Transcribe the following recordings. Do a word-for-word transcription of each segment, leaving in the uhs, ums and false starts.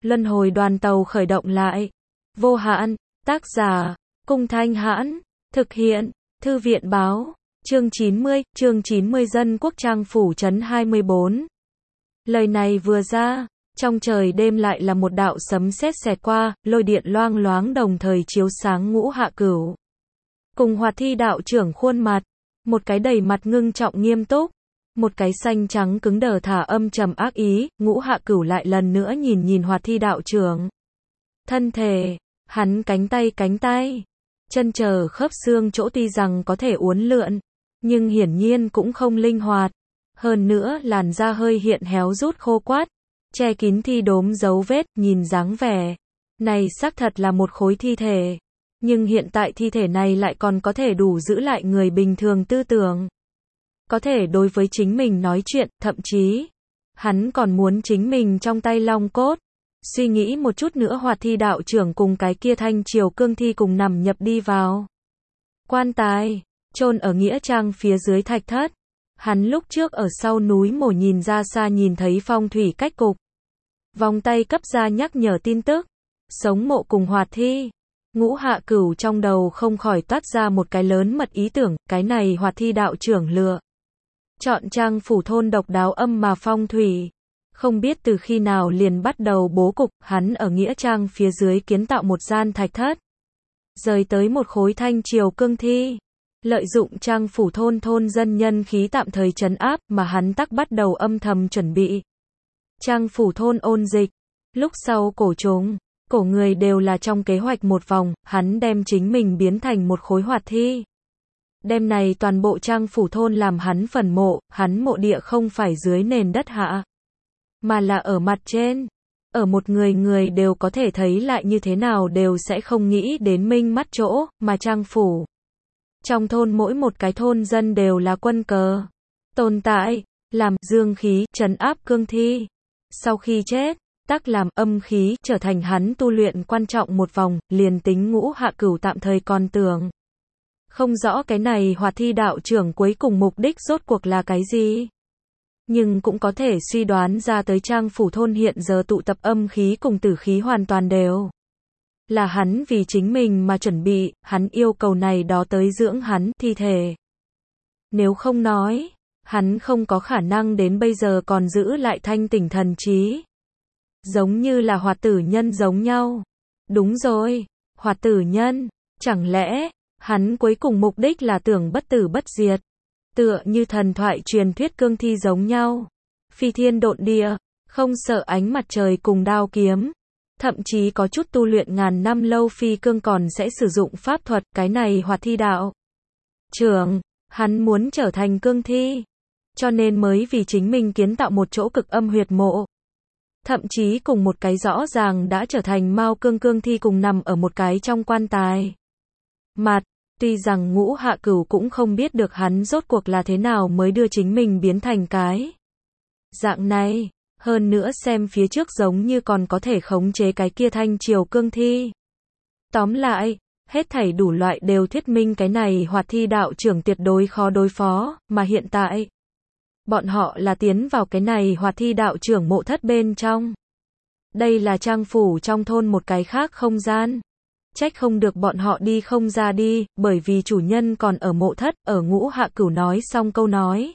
Luân hồi đoàn tàu khởi động lại. Vô hạn, tác giả, Cung Thanh Hãn, thực hiện, Thư viện Báo, chương chín mươi, chương chín mươi Dân Quốc Trang Phủ Trấn hai mươi bốn. Lời này vừa ra, trong trời đêm lại là một đạo sấm sét xẹt qua, lôi điện loang loáng đồng thời chiếu sáng Ngũ Hạ Cửu. Cùng Hoạt Thi đạo trưởng khuôn mặt, một cái đầy mặt ngưng trọng nghiêm túc, một cái xanh trắng cứng đờ thả âm trầm ác ý, Ngũ Hạ Cửu lại lần nữa nhìn nhìn Hoạt Thi đạo trưởng. Thân thể, hắn cánh tay cánh tay, chân chờ khớp xương chỗ tuy rằng có thể uốn lượn, nhưng hiển nhiên cũng không linh hoạt. Hơn nữa làn da hơi hiện héo rút khô quắt, che kín thi đốm dấu vết, nhìn dáng vẻ này xác thật là một khối thi thể. Nhưng hiện tại thi thể này lại còn có thể đủ giữ lại người bình thường tư tưởng. Có thể đối với chính mình nói chuyện, thậm chí, hắn còn muốn chính mình trong tay long cốt. Suy nghĩ một chút nữa Hoạt Thi đạo trưởng cùng cái kia thanh triều cương thi cùng nằm nhập đi vào quan tài, chôn ở nghĩa trang phía dưới thạch thất. Hắn lúc trước ở sau núi mổ nhìn ra xa nhìn thấy phong thủy cách cục. Vòng tay cấp ra nhắc nhở tin tức. Sống mộ cùng Hoạt Thi. Ngũ Hạ Cửu trong đầu không khỏi toát ra một cái lớn mật ý tưởng, cái này Hoạt Thi đạo trưởng lựa chọn trang phủ thôn độc đáo âm mà phong thủy. Không biết từ khi nào liền bắt đầu bố cục, hắn ở nghĩa trang phía dưới kiến tạo một gian thạch thất. Rời tới một khối thanh triều cương thi. Lợi dụng trang phủ thôn thôn dân nhân khí tạm thời trấn áp mà hắn tắc bắt đầu âm thầm chuẩn bị. Trang phủ thôn ôn dịch. Lúc sau cổ chúng, cổ người đều là trong kế hoạch một vòng, hắn đem chính mình biến thành một khối hoạt thi. Đêm này toàn bộ trang phủ thôn làm hắn phần mộ, hắn mộ địa không phải dưới nền đất hạ, mà là ở mặt trên. Ở một người người đều có thể thấy lại như thế nào đều sẽ không nghĩ đến minh mắt chỗ, mà trang phủ. Trong thôn mỗi một cái thôn dân đều là quân cờ tồn tại, làm dương khí, trấn áp cương thi. Sau khi chết, tắc làm âm khí, trở thành hắn tu luyện quan trọng một vòng, liền tính Ngũ Hạ Cửu tạm thời còn tưởng không rõ cái này Hoạt Thi đạo trưởng cuối cùng mục đích rốt cuộc là cái gì. Nhưng cũng có thể suy đoán ra tới trang phủ thôn hiện giờ tụ tập âm khí cùng tử khí hoàn toàn đều là hắn vì chính mình mà chuẩn bị, hắn yêu cầu này đó tới dưỡng hắn thi thể. Nếu không nói, hắn không có khả năng đến bây giờ còn giữ lại thanh tỉnh thần trí. Giống như là Hoạt Tử Nhân giống nhau. Đúng rồi, Hoạt Tử Nhân, chẳng lẽ, hắn cuối cùng mục đích là tưởng bất tử bất diệt. Tựa như thần thoại truyền thuyết cương thi giống nhau. Phi thiên độn địa, không sợ ánh mặt trời cùng đao kiếm. Thậm chí có chút tu luyện ngàn năm lâu phi cương còn sẽ sử dụng pháp thuật, cái này Hoạt Thi đạo trưởng, hắn muốn trở thành cương thi. Cho nên mới vì chính mình kiến tạo một chỗ cực âm huyệt mộ. Thậm chí cùng một cái rõ ràng đã trở thành mao cương cương thi cùng nằm ở một cái trong quan tài. Mặt, tuy rằng Ngũ Hạ Cửu cũng không biết được hắn rốt cuộc là thế nào mới đưa chính mình biến thành cái dạng này. Hơn nữa xem phía trước giống như còn có thể khống chế cái kia thanh triều cương thi. Tóm lại, hết thảy đủ loại đều thuyết minh cái này Hoạt Thi đạo trưởng tuyệt đối khó đối phó, mà hiện tại, bọn họ là tiến vào cái này Hoạt Thi đạo trưởng mộ thất bên trong. Đây là trang phủ trong thôn một cái khác không gian. Trách không được bọn họ đi không ra đi, bởi vì chủ nhân còn ở mộ thất, ở Ngũ Hạ Cửu nói xong câu nói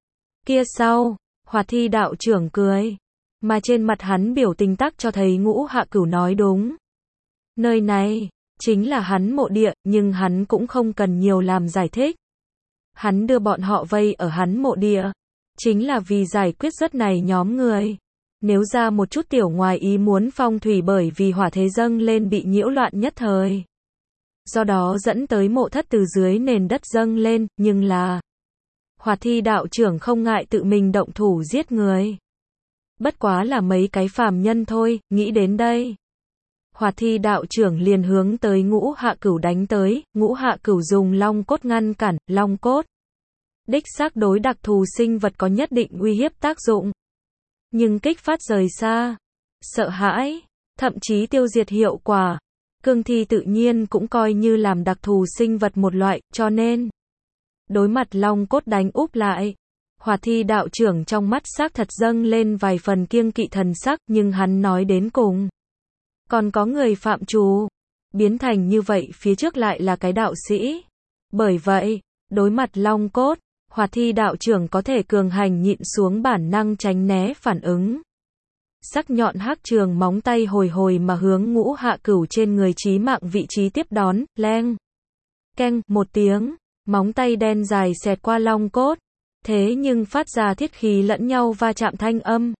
kia sau, Hoạt Thi đạo trưởng cười, mà trên mặt hắn biểu tình tắc cho thấy Ngũ Hạ Cửu nói đúng. Nơi này, chính là hắn mộ địa, nhưng hắn cũng không cần nhiều làm giải thích. Hắn đưa bọn họ vây ở hắn mộ địa, chính là vì giải quyết rất này nhóm người. Nếu ra một chút tiểu ngoài ý muốn phong thủy bởi vì hỏa thế dâng lên bị nhiễu loạn nhất thời. Do đó dẫn tới mộ thất từ dưới nền đất dâng lên, nhưng là Hoạt Thi đạo trưởng không ngại tự mình động thủ giết người. Bất quá là mấy cái phàm nhân thôi, nghĩ đến đây. Hoạt Thi đạo trưởng liền hướng tới Ngũ Hạ Cửu đánh tới, Ngũ Hạ Cửu dùng long cốt ngăn cản, long cốt. Đích xác đối đặc thù sinh vật có nhất định uy hiếp tác dụng. Nhưng kích phát rời xa, sợ hãi, thậm chí tiêu diệt hiệu quả. Cương thi tự nhiên cũng coi như làm đặc thù sinh vật một loại, cho nên đối mặt long cốt đánh úp lại. Hoạt Thi đạo trưởng trong mắt xác thật dâng lên vài phần kiêng kỵ thần sắc, nhưng hắn nói đến cùng Còn có người phạm trù. Biến thành như vậy phía trước lại là cái đạo sĩ. Bởi vậy, đối mặt long cốt, Hoạt Thi đạo trưởng có thể cường hành nhịn xuống bản năng tránh né phản ứng. Sắc nhọn hắc trường móng tay hồi hồi mà hướng Ngũ Hạ Cửu trên người chí mạng vị trí tiếp đón, leng. Keng, một tiếng, móng tay đen dài xẹt qua long cốt. Thế nhưng phát ra thiết khí lẫn nhau va chạm thanh âm.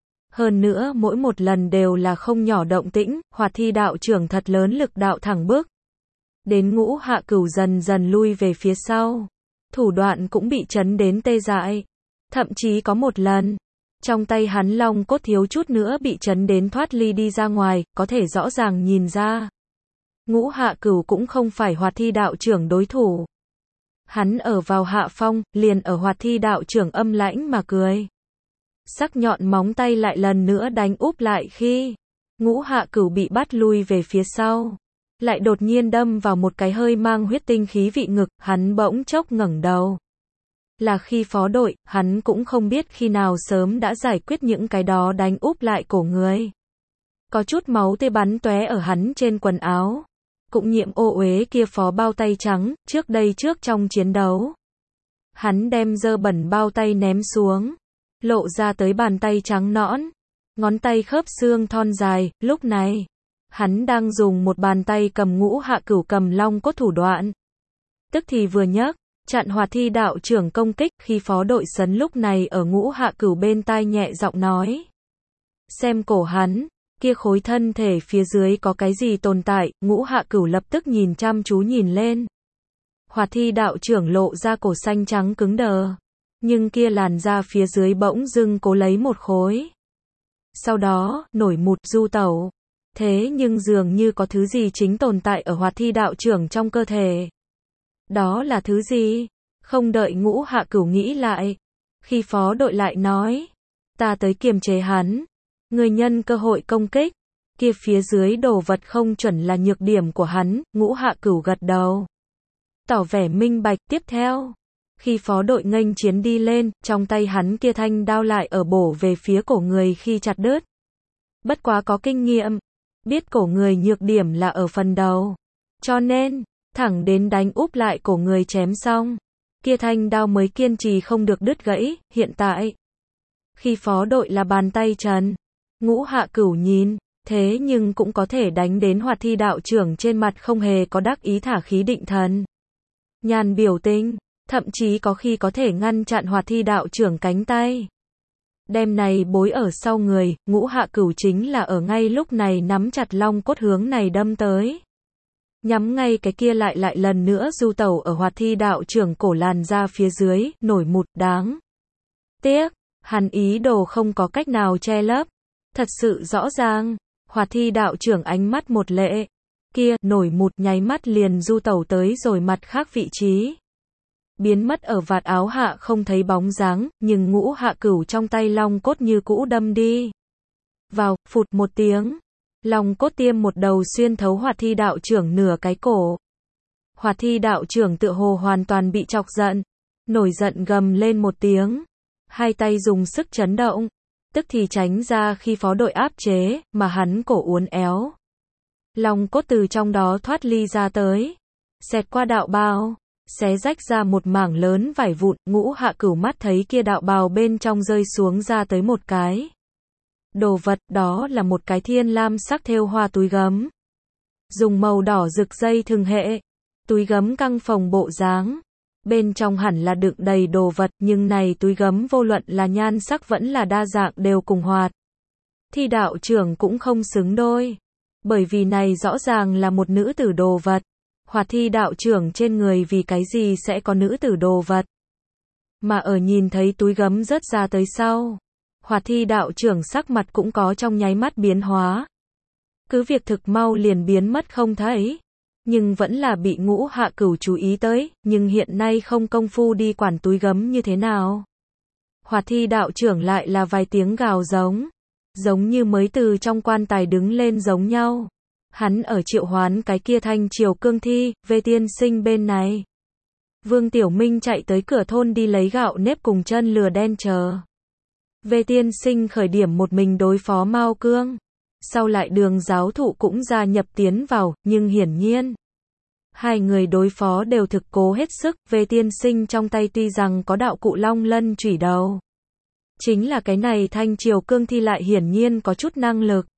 Hơn nữa mỗi một lần đều là không nhỏ động tĩnh, Hoạt Thi đạo trưởng thật lớn lực đạo thẳng bước. Đến Ngũ Hạ Cửu dần dần lui về phía sau. Thủ đoạn cũng bị chấn đến tê dại. Thậm chí có một lần, trong tay hắn long cốt thiếu chút nữa bị chấn đến thoát ly đi ra ngoài, có thể rõ ràng nhìn ra. Ngũ Hạ Cửu cũng không phải Hoạt Thi đạo trưởng đối thủ. Hắn ở vào hạ phong, liền ở Hoạt Thi đạo trưởng âm lãnh mà cười. Sắc nhọn móng tay lại lần nữa đánh úp lại khi Ngũ Hạ Cửu bị bắt lui về phía sau. Lại đột nhiên đâm vào một cái hơi mang huyết tinh khí vị ngực, hắn bỗng chốc ngẩng đầu. Là khi phó đội, hắn cũng không biết khi nào sớm đã giải quyết những cái đó đánh úp lại cổ người. Có chút máu tươi bắn tóe ở hắn trên quần áo. Cũng nhiễm ô uế kia phó bao tay trắng, trước đây trước trong chiến đấu. Hắn đem dơ bẩn bao tay ném xuống. Lộ ra tới bàn tay trắng nõn. Ngón tay khớp xương thon dài, lúc này. Hắn đang dùng một bàn tay cầm Ngũ Hạ Cửu cầm long cốt thủ đoạn. Tức thì vừa nhấc, chặn Hoạt Thi đạo trưởng công kích, khi phó đội sấn lúc này ở Ngũ Hạ Cửu bên tai nhẹ giọng nói. Xem cổ hắn, kia khối thân thể phía dưới có cái gì tồn tại, Ngũ Hạ Cửu lập tức nhìn chăm chú nhìn lên. Hoạt Thi đạo trưởng lộ ra cổ xanh trắng cứng đờ. Nhưng kia làn da phía dưới bỗng dưng cố lấy một khối. Sau đó, nổi một du tẩu. Thế nhưng dường như có thứ gì chính tồn tại ở Hoạt Thi đạo trưởng trong cơ thể. Đó là thứ gì? Không đợi Ngũ Hạ Cửu nghĩ lại. Khi phó đội lại nói. Ta tới kiềm chế hắn. Người nhân cơ hội công kích. Kia phía dưới đồ vật không chuẩn là nhược điểm của hắn. Ngũ Hạ Cửu gật đầu. Tỏ vẻ minh bạch tiếp theo. Khi phó đội nghênh chiến đi lên, trong tay hắn kia thanh đao lại ở bổ về phía cổ người khi chặt đứt. Bất quá có kinh nghiệm. Biết cổ người nhược điểm là ở phần đầu. Cho nên, thẳng đến đánh úp lại cổ người chém xong. Kia thanh đao mới kiên trì không được đứt gãy, hiện tại. Khi phó đội là bàn tay trần. Ngũ Hạ Cửu nhìn, thế nhưng cũng có thể đánh đến Hoạt Thi đạo trưởng trên mặt không hề có đắc ý thả khí định thần. Nhàn biểu tình, thậm chí có khi có thể ngăn chặn Hoạt Thi đạo trưởng cánh tay. Đem này bối ở sau người, Ngũ Hạ Cửu chính là ở ngay lúc này nắm chặt long cốt hướng này đâm tới. Nhắm ngay cái kia lại lại lần nữa du tẩu ở Hoạt Thi đạo trưởng cổ làn ra phía dưới, nổi một đáng. Tiếc, hắn ý đồ không có cách nào che lấp. Thật sự rõ ràng, Hoạt Thi đạo trưởng ánh mắt một lệ. Kia, nổi một nháy mắt liền du tẩu tới rồi mặt khác vị trí. Biến mất ở vạt áo hạ không thấy bóng dáng, nhưng Ngũ Hạ Cửu trong tay long cốt như cũ đâm đi. Vào, phụt một tiếng. Long cốt tiêm một đầu xuyên thấu Hoạt Thi đạo trưởng nửa cái cổ. Hoạt Thi đạo trưởng tựa hồ hoàn toàn bị chọc giận. Nổi giận gầm lên một tiếng. Hai tay dùng sức chấn động. Tức thì tránh ra khi phó đội áp chế, mà hắn cổ uốn éo. Long cốt từ trong đó thoát ly ra tới. Xẹt qua đạo bào. Xé rách ra một mảng lớn vải vụn, Ngũ Hạ Cửu mắt thấy kia đạo bào bên trong rơi xuống ra tới một cái. Đồ vật đó là một cái thiên lam sắc thêu hoa túi gấm. Dùng màu đỏ rực dây thừng hệ. Túi gấm căng phồng bộ dáng. Bên trong hẳn là đựng đầy đồ vật, nhưng này túi gấm vô luận là nhan sắc vẫn là đa dạng đều cùng Hoạt Thi đạo trưởng cũng không xứng đôi. Bởi vì này rõ ràng là một nữ tử đồ vật. Hoạt Thi đạo trưởng trên người vì cái gì sẽ có nữ tử đồ vật. Mà ở nhìn thấy túi gấm rớt ra tới sau. Hoạt Thi đạo trưởng sắc mặt cũng có trong nháy mắt biến hóa. Cứ việc thực mau liền biến mất không thấy. Nhưng vẫn là bị Ngũ Hạ Cửu chú ý tới, nhưng hiện nay không công phu đi quản túi gấm như thế nào. Hoạt Thi đạo trưởng lại là vài tiếng gào giống. Giống như mới từ trong quan tài đứng lên giống nhau. Hắn ở triệu hoán cái kia thanh triều cương thi, về tiên sinh bên này. Vương Tiểu Minh chạy tới cửa thôn đi lấy gạo nếp cùng chân lừa đen chờ. Về tiên sinh khởi điểm một mình đối phó Mao Cương. sau lại Đường giáo thụ cũng gia nhập tiến vào, nhưng hiển nhiên hai người đối phó đều thực cố hết sức, về tiên sinh trong tay tuy rằng có đạo cụ long lân chủy đầu. Chính là cái này thanh triều cương thi lại hiển nhiên có chút năng lực.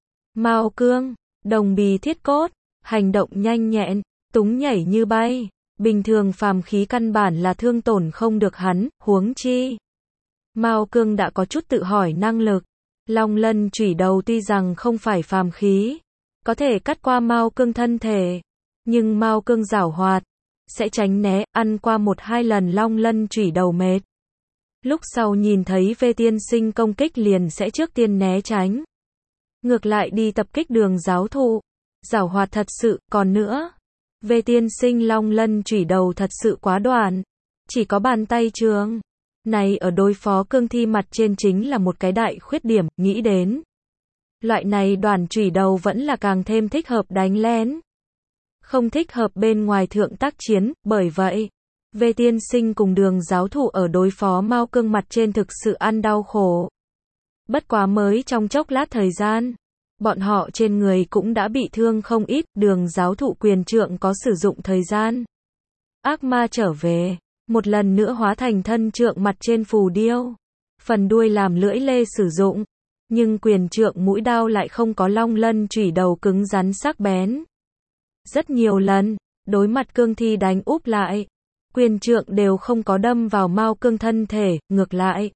Mao cương, đồng bì thiết cốt, hành động nhanh nhẹn, túng nhảy như bay, bình thường phàm khí căn bản là thương tổn không được hắn, huống chi. Mao cương đã có chút tự hỏi năng lực. Long lân chủy đầu tuy rằng không phải phàm khí, có thể cắt qua Mao cương thân thể. Nhưng Mao cương giảo hoạt, sẽ tránh né, ăn qua một hai lần long lân chủy đầu mệt. Lúc sau nhìn thấy Vê tiên sinh công kích liền sẽ trước tiên né tránh. Ngược lại đi tập kích Đường giáo thụ. Giảo hoạt thật sự, còn nữa. Vê tiên sinh long lân chủy đầu thật sự quá đoạn. Chỉ có bàn tay trường. Này ở đối phó cương thi mặt trên chính là một cái đại khuyết điểm, nghĩ đến. Loại này đoàn chủy đầu vẫn là càng thêm thích hợp đánh lén. Không thích hợp bên ngoài thượng tác chiến, bởi vậy, Vê tiên sinh cùng Đường giáo thụ ở đối phó Mao cương mặt trên thực sự ăn đau khổ. Bất quá mới trong chốc lát thời gian, bọn họ trên người cũng đã bị thương không ít, Đường giáo thụ quyền trượng có sử dụng thời gian. Ác ma trở về, một lần nữa hóa thành thân trượng mặt trên phù điêu. Phần đuôi làm lưỡi lê sử dụng, nhưng quyền trượng mũi đao lại không có long lân chủy đầu cứng rắn sắc bén. Rất nhiều lần, đối mặt cương thi đánh úp lại, quyền trượng đều không có đâm vào Mao cương thân thể, ngược lại.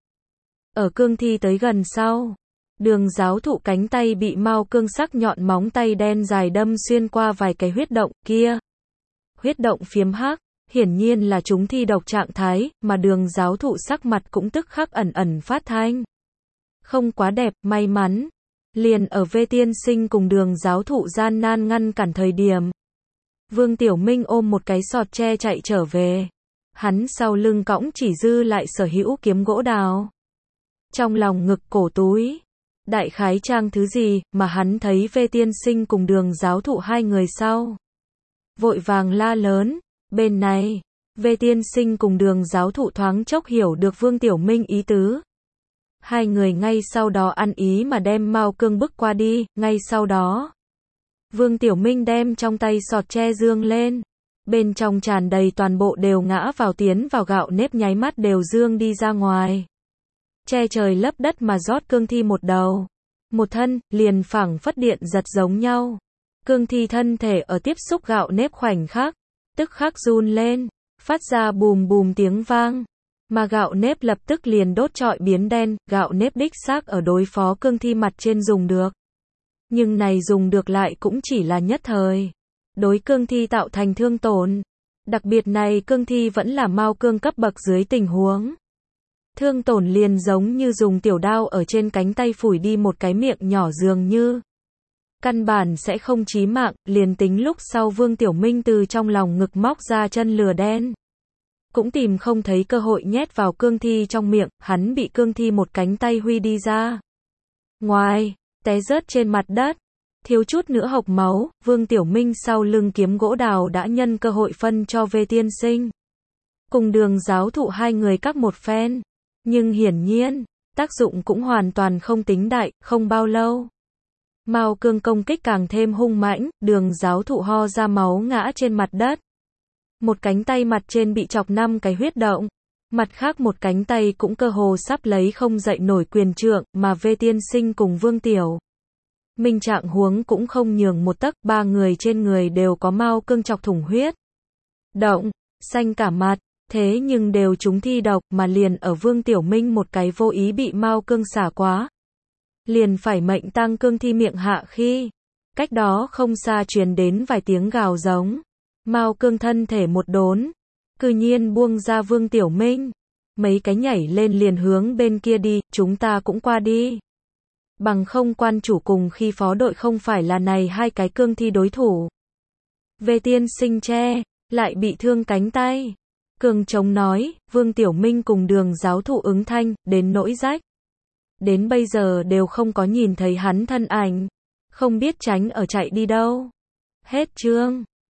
Ở cương thi tới gần sau, Đường giáo thụ cánh tay bị Mao cương sắc nhọn móng tay đen dài đâm xuyên qua vài cái huyết động kia. Huyết động phiếm hắc, hiển nhiên là chúng thi độc trạng thái, mà Đường giáo thụ sắc mặt cũng tức khắc ẩn ẩn phát thanh. Không quá đẹp, may mắn. Liền ở Vê tiên sinh cùng Đường giáo thụ gian nan ngăn cản thời điểm. Vương Tiểu Minh ôm một cái sọt tre chạy trở về. Hắn sau lưng cõng chỉ dư lại sở hữu kiếm gỗ đào. Trong lòng ngực cổ túi. Đại khái trang thứ gì, mà hắn thấy Vê tiên sinh cùng Đường giáo thụ hai người sau. Vội vàng la lớn, bên này, Vê tiên sinh cùng Đường giáo thụ thoáng chốc hiểu được Vương Tiểu Minh ý tứ. Hai người ngay sau đó ăn ý mà đem Mao cương bức qua đi, ngay sau đó. Vương Tiểu Minh đem trong tay sọt tre dương lên. Bên trong tràn đầy toàn bộ đều ngã vào tiến vào gạo nếp nháy mắt đều dương đi ra ngoài. Che trời lấp đất mà rót cương thi một đầu. Một thân, liền phẳng phất điện giật giống nhau. Cương thi thân thể ở tiếp xúc gạo nếp khoảnh khắc, tức khắc run lên, phát ra bùm bùm tiếng vang. Mà gạo nếp lập tức liền đốt trọi biến đen, gạo nếp đích xác ở đối phó cương thi mặt trên dùng được. Nhưng này dùng được lại cũng chỉ là nhất thời. Đối cương thi tạo thành thương tổn. Đặc biệt này cương thi vẫn là Mao cương cấp bậc dưới tình huống. Thương tổn liền giống như dùng tiểu đao ở trên cánh tay phủi đi một cái miệng nhỏ dường như. Căn bản sẽ không chí mạng, liền tính lúc sau Vương Tiểu Minh từ trong lòng ngực móc ra chân lừa đen. Cũng tìm không thấy cơ hội nhét vào cương thi trong miệng, hắn bị cương thi một cánh tay huy đi ra. Ngoài, té rớt trên mặt đất, thiếu chút nữa hộc máu, Vương Tiểu Minh sau lưng kiếm gỗ đào đã nhân cơ hội phân cho Vê tiên sinh. Cùng Đường giáo thụ hai người các một phen. Nhưng hiển nhiên, tác dụng cũng hoàn toàn không tính đại, không bao lâu. Mao cương công kích càng thêm hung mãnh, Đường giáo thụ ho ra máu ngã trên mặt đất. Một cánh tay mặt trên bị chọc năm cái huyết động. Mặt khác một cánh tay cũng cơ hồ sắp lấy không dậy nổi quyền trượng, mà Vê tiên sinh cùng Vương Tiểu Minh trạng huống cũng không nhường một tấc, ba người trên người đều có Mao cương chọc thủng huyết động, xanh cả mặt. Thế nhưng đều chúng thi độc, mà liền ở Vương Tiểu Minh một cái vô ý bị Mao cương xả quá. Liền phải mệnh tăng cương thi miệng hạ khi. Cách đó không xa truyền đến vài tiếng gào giống. Mao cương thân thể một đốn. Cư nhiên buông ra Vương Tiểu Minh. Mấy cái nhảy lên liền hướng bên kia đi, chúng ta cũng qua đi. Bằng không quan chủ cùng khi phó đội không phải là này hai cái cương thi đối thủ. Về tiên sinh che, lại bị thương cánh tay. Cường chống nói, Vương Tiểu Minh cùng Đường giáo thụ ứng thanh, đến nỗi rách. Đến bây giờ đều không có nhìn thấy hắn thân ảnh. Không biết tránh ở chạy đi đâu. Hết chương.